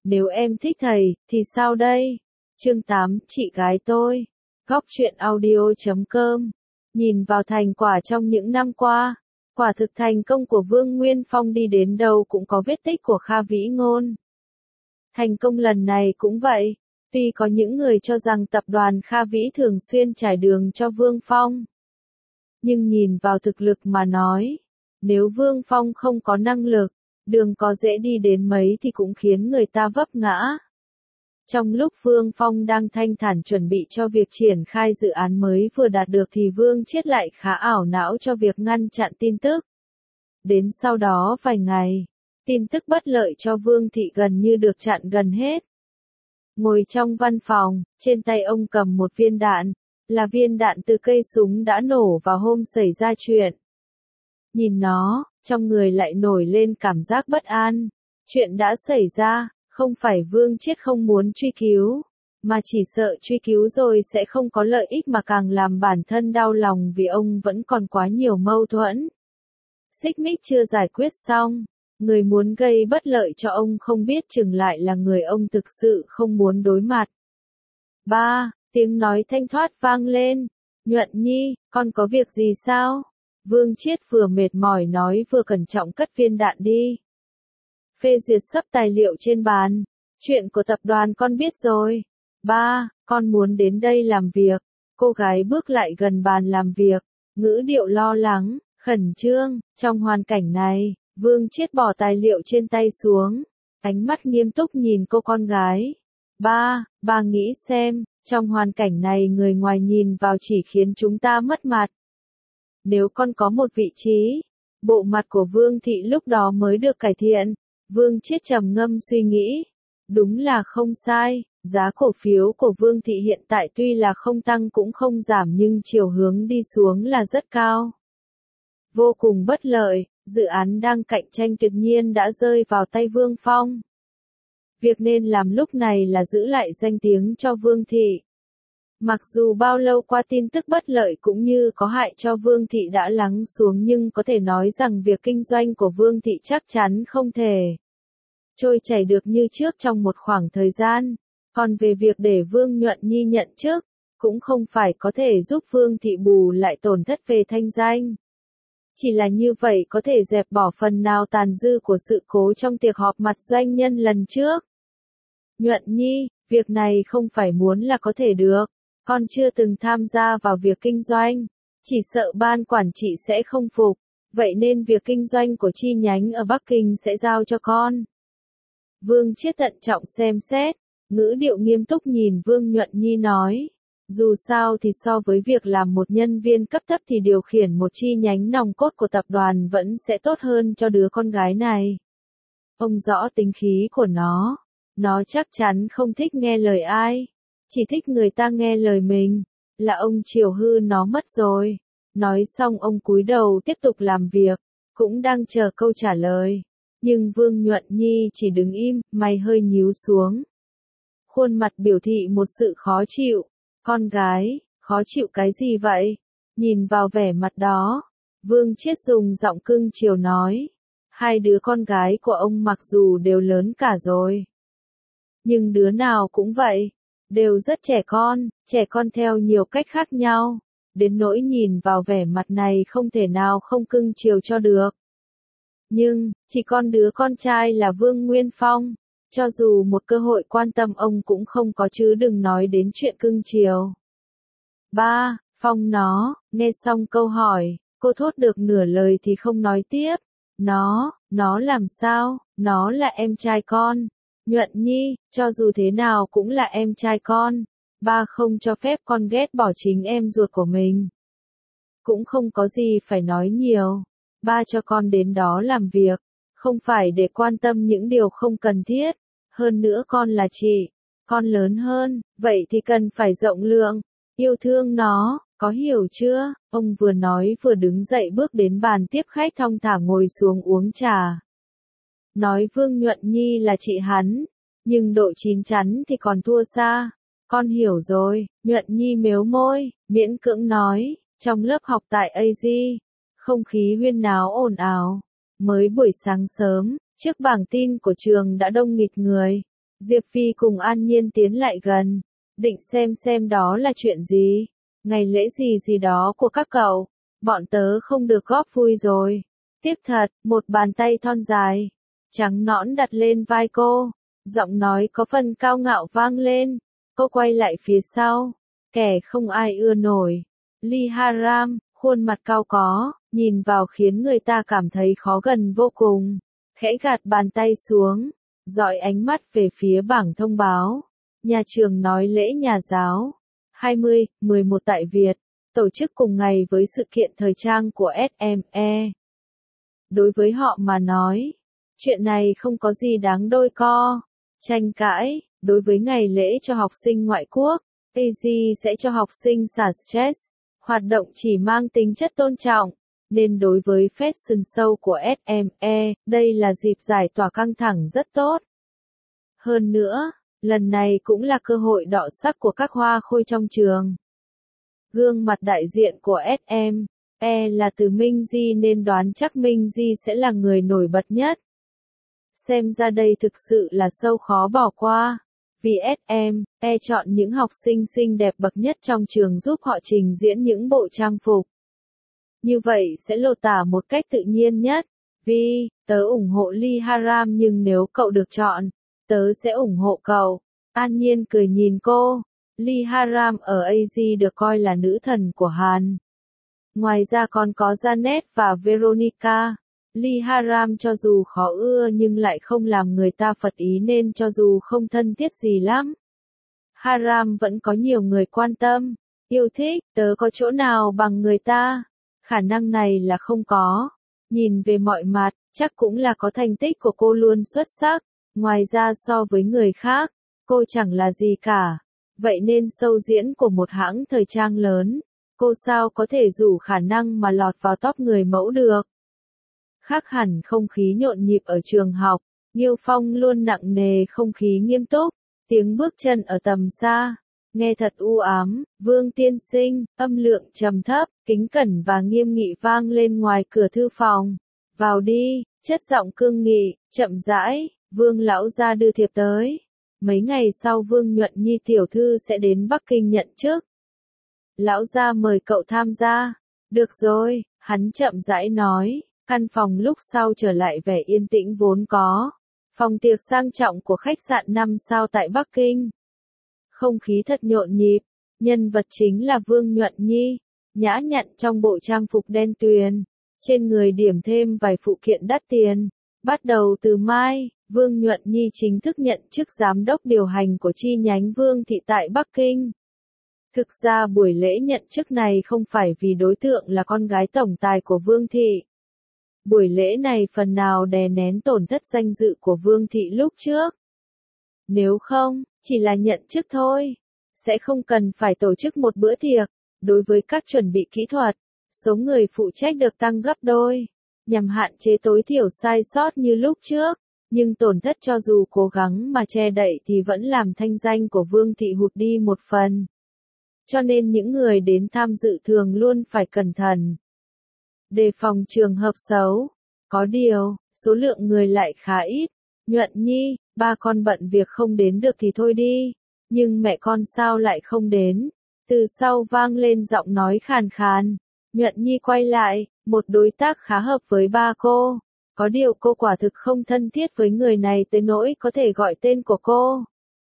Nếu em thích thầy, thì sao đây? Chương 8, chị gái tôi. Góc truyện audio.com. Nhìn vào thành quả trong những năm qua, quả thực thành công của Vương Nguyên Phong đi đến đâu cũng có vết tích của Kha Vĩ Ngôn. Thành công lần này cũng vậy, tuy có những người cho rằng tập đoàn Kha Vĩ thường xuyên trải đường cho Vương Phong. Nhưng nhìn vào thực lực mà nói, nếu Vương Phong không có năng lực, đường có dễ đi đến mấy thì cũng khiến người ta vấp ngã. Trong lúc Vương Phong đang thanh thản chuẩn bị cho việc triển khai dự án mới vừa đạt được thì Vương Chiết lại khá ảo não cho việc ngăn chặn tin tức. Đến sau đó vài ngày, tin tức bất lợi cho Vương Thị gần như được chặn gần hết. Ngồi trong văn phòng, trên tay ông cầm một viên đạn, là viên đạn từ cây súng đã nổ vào hôm xảy ra chuyện. Nhìn nó, trong người lại nổi lên cảm giác bất an. Chuyện đã xảy ra, không phải Vương Chiết không muốn truy cứu, mà chỉ sợ truy cứu rồi sẽ không có lợi ích mà càng làm bản thân đau lòng vì ông vẫn còn quá nhiều mâu thuẫn. Xích mích chưa giải quyết xong, người muốn gây bất lợi cho ông không biết chừng lại là người ông thực sự không muốn đối mặt. Tiếng nói thanh thoát vang lên. Nhuận Nhi, con có việc gì sao? Vương Chiết vừa mệt mỏi nói vừa cẩn trọng cất viên đạn đi. Phê duyệt sắp tài liệu trên bàn. Chuyện của tập đoàn con biết rồi. Con muốn đến đây làm việc. Cô gái bước lại gần bàn làm việc, ngữ điệu lo lắng, khẩn trương. Trong hoàn cảnh này, Vương Chiết bỏ tài liệu trên tay xuống, ánh mắt nghiêm túc nhìn cô con gái. Ba nghĩ xem, trong hoàn cảnh này người ngoài nhìn vào chỉ khiến chúng ta mất mặt. Nếu con có một vị trí, bộ mặt của Vương Thị lúc đó mới được cải thiện. Vương Chiết trầm ngâm suy nghĩ. Đúng là không sai, giá cổ phiếu của Vương Thị hiện tại tuy là không tăng cũng không giảm nhưng chiều hướng đi xuống là rất cao. Vô cùng bất lợi, dự án đang cạnh tranh tuyệt nhiên đã rơi vào tay Vương Phong. Việc nên làm lúc này là giữ lại danh tiếng cho Vương Thị. Mặc dù bao lâu qua tin tức bất lợi cũng như có hại cho Vương Thị đã lắng xuống nhưng có thể nói rằng việc kinh doanh của Vương Thị chắc chắn không thể trôi chảy được như trước trong một khoảng thời gian. Còn về việc để Vương Nhuận Nhi nhận chức, cũng không phải có thể giúp Vương Thị bù lại tổn thất về thanh danh. Chỉ là như vậy có thể dẹp bỏ phần nào tàn dư của sự cố trong tiệc họp mặt doanh nhân lần trước. Nhuận Nhi, việc này không phải muốn là có thể được. Con chưa từng tham gia vào việc kinh doanh, chỉ sợ ban quản trị sẽ không phục, vậy nên việc kinh doanh của chi nhánh ở Bắc Kinh sẽ giao cho con. Vương Chiết thận trọng xem xét, ngữ điệu nghiêm túc nhìn Vương Nhuận Nhi nói. Dù sao thì so với việc làm một nhân viên cấp thấp thì điều khiển một chi nhánh nòng cốt của tập đoàn vẫn sẽ tốt hơn cho đứa con gái này. Ông rõ tính khí của nó chắc chắn không thích nghe lời ai. Chỉ thích người ta nghe lời mình, là ông chiều hư nó mất rồi. Nói xong ông cúi đầu tiếp tục làm việc, cũng đang chờ câu trả lời. Nhưng Vương Nhuận Nhi chỉ đứng im, mày hơi nhíu xuống. Khuôn mặt biểu thị một sự khó chịu. Con gái, khó chịu cái gì vậy? Nhìn vào vẻ mặt đó, Vương Chiết dùng giọng cưng chiều nói. Hai đứa con gái của ông mặc dù đều lớn cả rồi, nhưng đứa nào cũng vậy. Đều rất trẻ con theo nhiều cách khác nhau, đến nỗi nhìn vào vẻ mặt này không thể nào không cưng chiều cho được. Nhưng, chỉ con đứa con trai là Vương Nguyên Phong, cho dù một cơ hội quan tâm ông cũng không có chứ đừng nói đến chuyện cưng chiều. Phong nghe xong câu hỏi, cô thốt được nửa lời thì không nói tiếp. Nó làm sao, nó là em trai con. Nhuận Nhi, cho dù thế nào cũng là em trai con. Ba không cho phép con ghét bỏ chính em ruột của mình. Cũng không có gì phải nói nhiều. Ba cho con đến đó làm việc, không phải để quan tâm những điều không cần thiết. Hơn nữa con là chị, con lớn hơn, vậy thì cần phải rộng lượng, yêu thương nó, có hiểu chưa? Ông vừa nói vừa đứng dậy bước đến bàn tiếp khách thong thả ngồi xuống uống trà. Nói Vương Nhuận Nhi là chị hắn, nhưng độ chín chắn thì còn thua xa. Con hiểu rồi, Nhuận Nhi mếu môi, miễn cưỡng nói. Trong lớp học tại AG, không khí huyên náo ồn ào. Mới buổi sáng sớm, trước bảng tin của trường đã đông nghịt người. Diệp Phi cùng An Nhiên tiến lại gần, định xem đó là chuyện gì, ngày lễ gì đó của các cậu, bọn tớ không được góp vui rồi. Tiếc thật, một bàn tay thon dài, trắng nõn đặt lên vai cô, giọng nói có phần cao ngạo vang lên, cô quay lại phía sau, kẻ không ai ưa nổi. Lee Haram, khuôn mặt cao có, nhìn vào khiến người ta cảm thấy khó gần vô cùng, khẽ gạt bàn tay xuống, dọi ánh mắt về phía bảng thông báo. Nhà trường nói lễ nhà giáo 20/11 tại Việt, tổ chức cùng ngày với sự kiện thời trang của SME. Đối với họ mà nói, chuyện này không có gì đáng đôi co, tranh cãi. Đối với ngày lễ cho học sinh ngoại quốc, AZ sẽ cho học sinh xả stress, hoạt động chỉ mang tính chất tôn trọng, nên đối với Fashion Show của SME, đây là dịp giải tỏa căng thẳng rất tốt. Hơn nữa, lần này cũng là cơ hội đọ sắc của các hoa khôi trong trường. Gương mặt đại diện của SME là từ Minh Di nên đoán chắc Minh Di sẽ là người nổi bật nhất. Xem ra đây thực sự là show khó bỏ qua, vì SME chọn những học sinh xinh đẹp bậc nhất trong trường giúp họ trình diễn những bộ trang phục. Như vậy sẽ lột tả một cách tự nhiên nhất. Vì, tớ ủng hộ Lee Haram nhưng nếu cậu được chọn, tớ sẽ ủng hộ cậu. An Nhiên cười nhìn cô. Lee Haram ở AZ được coi là nữ thần của Hàn. Ngoài ra còn có Janet và Veronica. Lee Haram cho dù khó ưa nhưng lại không làm người ta phật ý nên cho dù không thân thiết gì lắm, Haram vẫn có nhiều người quan tâm, yêu thích. Tớ có chỗ nào bằng người ta? Khả năng này là không có. Nhìn về mọi mặt, chắc cũng là có thành tích của cô luôn xuất sắc. Ngoài ra so với người khác, cô chẳng là gì cả. Vậy nên show diễn của một hãng thời trang lớn, cô sao có thể rủ khả năng mà lọt vào top người mẫu được. Khác hẳn không khí nhộn nhịp ở trường học, Nghiêu Phong luôn nặng nề không khí nghiêm túc, tiếng bước chân ở tầm xa, nghe thật u ám. Vương tiên sinh, âm lượng trầm thấp, kính cẩn và nghiêm nghị vang lên ngoài cửa thư phòng. Vào đi, chất giọng cương nghị, chậm rãi, Vương lão gia đưa thiệp tới. Mấy ngày sau Vương Nhuận Nhi tiểu thư sẽ đến Bắc Kinh nhận chức. Lão gia mời cậu tham gia. Được rồi, hắn chậm rãi nói. Căn phòng lúc sau trở lại vẻ yên tĩnh vốn có. Phòng tiệc sang trọng của khách sạn 5 sao tại Bắc Kinh. Không khí thật nhộn nhịp. Nhân vật chính là Vương Nhuận Nhi, nhã nhặn trong bộ trang phục đen tuyền, trên người điểm thêm vài phụ kiện đắt tiền. Bắt đầu từ mai, Vương Nhuận Nhi chính thức nhận chức giám đốc điều hành của chi nhánh Vương thị tại Bắc Kinh. Thực ra buổi lễ nhận chức này không phải vì đối tượng là con gái tổng tài của Vương thị. Buổi lễ này phần nào đè nén tổn thất danh dự của Vương thị lúc trước. Nếu không, chỉ là nhận chức thôi, sẽ không cần phải tổ chức một bữa tiệc. Đối với các chuẩn bị kỹ thuật, số người phụ trách được tăng gấp đôi, nhằm hạn chế tối thiểu sai sót như lúc trước. Nhưng tổn thất cho dù cố gắng mà che đậy thì vẫn làm thanh danh của Vương thị hụt đi một phần. Cho nên những người đến tham dự thường luôn phải cẩn thận, đề phòng trường hợp xấu. Có điều, số lượng người lại khá ít. Nhuận Nhi, ba con bận việc không đến được thì thôi đi. Nhưng mẹ con sao lại không đến? Từ sau vang lên giọng nói khàn khàn. Nhuận Nhi quay lại, một đối tác khá hợp với ba cô. Có điều cô quả thực không thân thiết với người này tới nỗi có thể gọi tên của cô.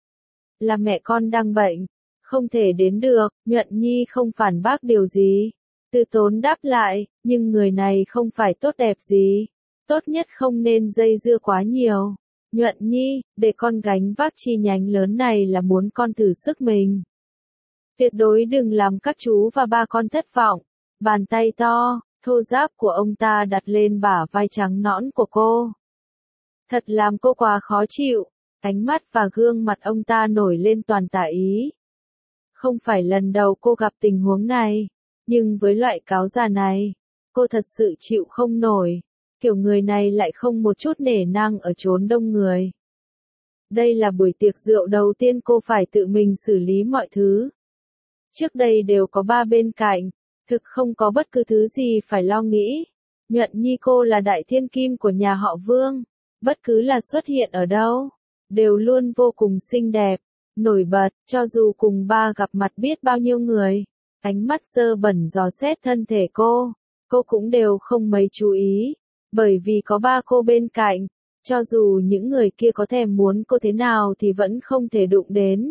Là mẹ con đang bệnh, không thể đến được. Nhuận Nhi không phản bác điều gì. Từ tốn đáp lại, nhưng người này không phải tốt đẹp gì. Tốt nhất không nên dây dưa quá nhiều. Nhuận Nhi, để con gánh vác chi nhánh lớn này là muốn con thử sức mình. Tuyệt đối đừng làm các chú và ba con thất vọng. Bàn tay to, thô ráp của ông ta đặt lên bả vai trắng nõn của cô. Thật làm cô quá khó chịu. Ánh mắt và gương mặt ông ta nổi lên toàn tà ý. Không phải lần đầu cô gặp tình huống này. Nhưng với loại cáo già này, cô thật sự chịu không nổi. Kiểu người này lại không một chút nể nang ở chốn đông người. Đây là buổi tiệc rượu đầu tiên cô phải tự mình xử lý mọi thứ. Trước đây đều có ba bên cạnh, thực không có bất cứ thứ gì phải lo nghĩ. Nhuận Nhi cô là đại thiên kim của nhà họ Vương, bất cứ là xuất hiện ở đâu, đều luôn vô cùng xinh đẹp, nổi bật, cho dù cùng ba gặp mặt biết bao nhiêu người, ánh mắt dơ bẩn dò xét thân thể cô cũng đều không mấy chú ý, bởi vì có ba cô bên cạnh, cho dù những người kia có thèm muốn cô thế nào thì vẫn không thể đụng đến.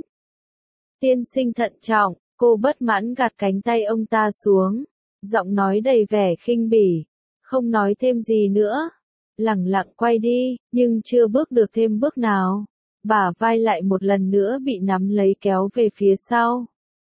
Tiên sinh thận trọng, cô bất mãn gạt cánh tay ông ta xuống, giọng nói đầy vẻ khinh bỉ, không nói thêm gì nữa, lẳng lặng quay đi, nhưng chưa bước được thêm bước nào, bả vai lại một lần nữa bị nắm lấy kéo về phía sau.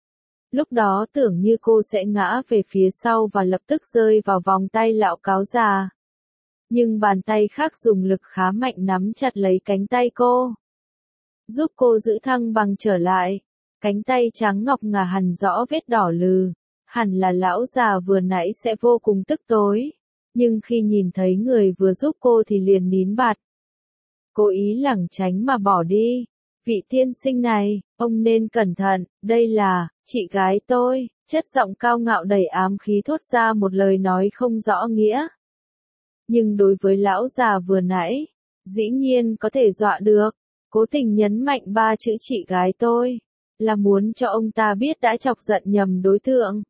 Lúc đó tưởng như cô sẽ ngã về phía sau và lập tức rơi vào vòng tay lão cáo già. Nhưng bàn tay khác dùng lực khá mạnh nắm chặt lấy cánh tay cô, giúp cô giữ thăng bằng trở lại. Cánh tay trắng ngọc ngà hằn rõ vết đỏ lừ, hẳn là lão già vừa nãy sẽ vô cùng tức tối, nhưng khi nhìn thấy người vừa giúp cô thì liền nín bặt. Cố ý lảng tránh mà bỏ đi. Vị tiên sinh này, ông nên cẩn thận, đây là chị gái tôi, chất giọng cao ngạo đầy ám khí thốt ra một lời nói không rõ nghĩa. Nhưng đối với lão già vừa nãy, dĩ nhiên có thể dọa được, cố tình nhấn mạnh ba chữ chị gái tôi, là muốn cho ông ta biết đã chọc giận nhầm đối tượng.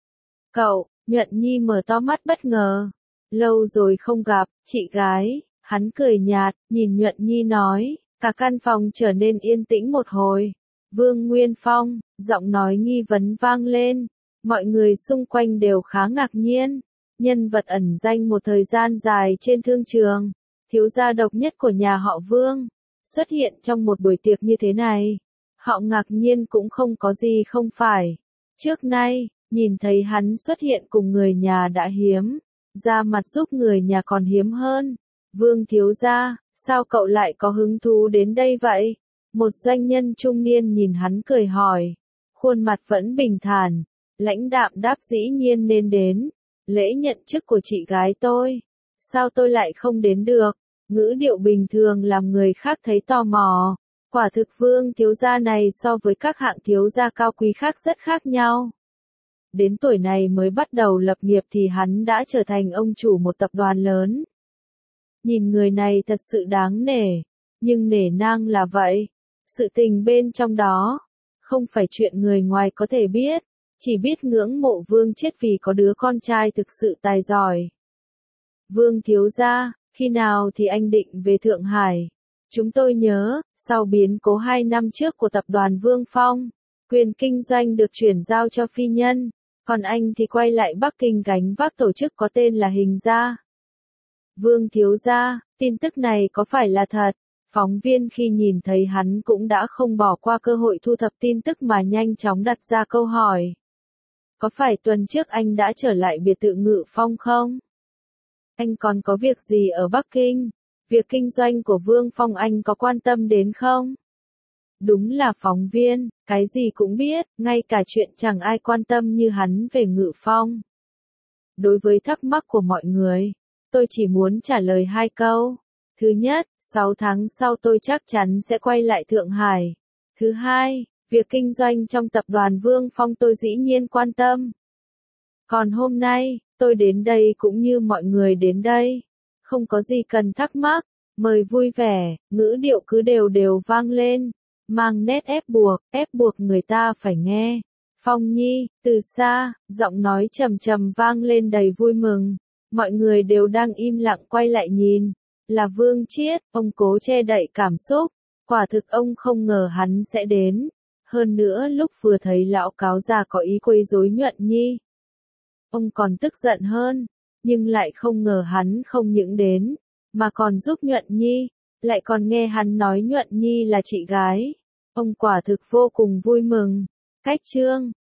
Cậu, Nhuận Nhi mở to mắt bất ngờ, lâu rồi không gặp, chị gái, hắn cười nhạt, nhìn Nhuận Nhi nói, cả căn phòng trở nên yên tĩnh một hồi. Vương Nguyên Phong, giọng nói nghi vấn vang lên, mọi người xung quanh đều khá ngạc nhiên. Nhân vật ẩn danh một thời gian dài trên thương trường, thiếu gia độc nhất của nhà họ Vương, xuất hiện trong một buổi tiệc như thế này. Họ ngạc nhiên cũng không có gì không phải. Trước nay, nhìn thấy hắn xuất hiện cùng người nhà đã hiếm, ra mặt giúp người nhà còn hiếm hơn. Vương thiếu gia, sao cậu lại có hứng thú đến đây vậy? Một doanh nhân trung niên nhìn hắn cười hỏi, khuôn mặt vẫn bình thản, lãnh đạm đáp dĩ nhiên nên đến. Lễ nhận chức của chị gái tôi, sao tôi lại không đến được? Ngữ điệu bình thường làm người khác thấy tò mò. Quả thực Vương thiếu gia này so với các hạng thiếu gia cao quý khác rất khác nhau. Đến tuổi này mới bắt đầu lập nghiệp thì hắn đã trở thành ông chủ một tập đoàn lớn. Nhìn người này thật sự đáng nể, nhưng nể nang là vậy. Sự tình bên trong đó, không phải chuyện người ngoài có thể biết. Chỉ biết ngưỡng mộ Vương chết vì có đứa con trai thực sự tài giỏi. Vương thiếu gia, khi nào thì anh định về Thượng Hải? Chúng tôi nhớ, sau biến cố 2 năm trước của tập đoàn Vương Phong, quyền kinh doanh được chuyển giao cho phi nhân, còn anh thì quay lại Bắc Kinh gánh vác tổ chức có tên là Hình Gia. Vương thiếu gia, tin tức này có phải là thật? Phóng viên khi nhìn thấy hắn cũng đã không bỏ qua cơ hội thu thập tin tức mà nhanh chóng đặt ra câu hỏi. Có phải tuần trước anh đã trở lại biệt thự Ngự Phong không? Anh còn có việc gì ở Bắc Kinh? Việc kinh doanh của Vương Phong anh có quan tâm đến không? Đúng là phóng viên, cái gì cũng biết, ngay cả chuyện chẳng ai quan tâm như hắn về Ngự Phong. Đối với thắc mắc của mọi người, tôi chỉ muốn trả lời 2 câu. Thứ nhất, 6 tháng sau tôi chắc chắn sẽ quay lại Thượng Hải. Thứ hai, việc kinh doanh trong tập đoàn Vương Phong tôi dĩ nhiên quan tâm. Còn hôm nay, tôi đến đây cũng như mọi người đến đây. Không có gì cần thắc mắc, mời vui vẻ, ngữ điệu cứ đều đều vang lên, mang nét ép buộc người ta phải nghe. Phong Nhi, từ xa, giọng nói trầm trầm vang lên đầy vui mừng. Mọi người đều đang im lặng quay lại nhìn. Là Vương Chiết, ông cố che đậy cảm xúc. Quả thực ông không ngờ hắn sẽ đến. Hơn nữa lúc vừa thấy lão cáo già có ý quấy rối Nhuận Nhi, ông còn tức giận hơn, nhưng lại không ngờ hắn không những đến, mà còn giúp Nhuận Nhi, lại còn nghe hắn nói Nhuận Nhi là chị gái. Ông quả thực vô cùng vui mừng. Cách chương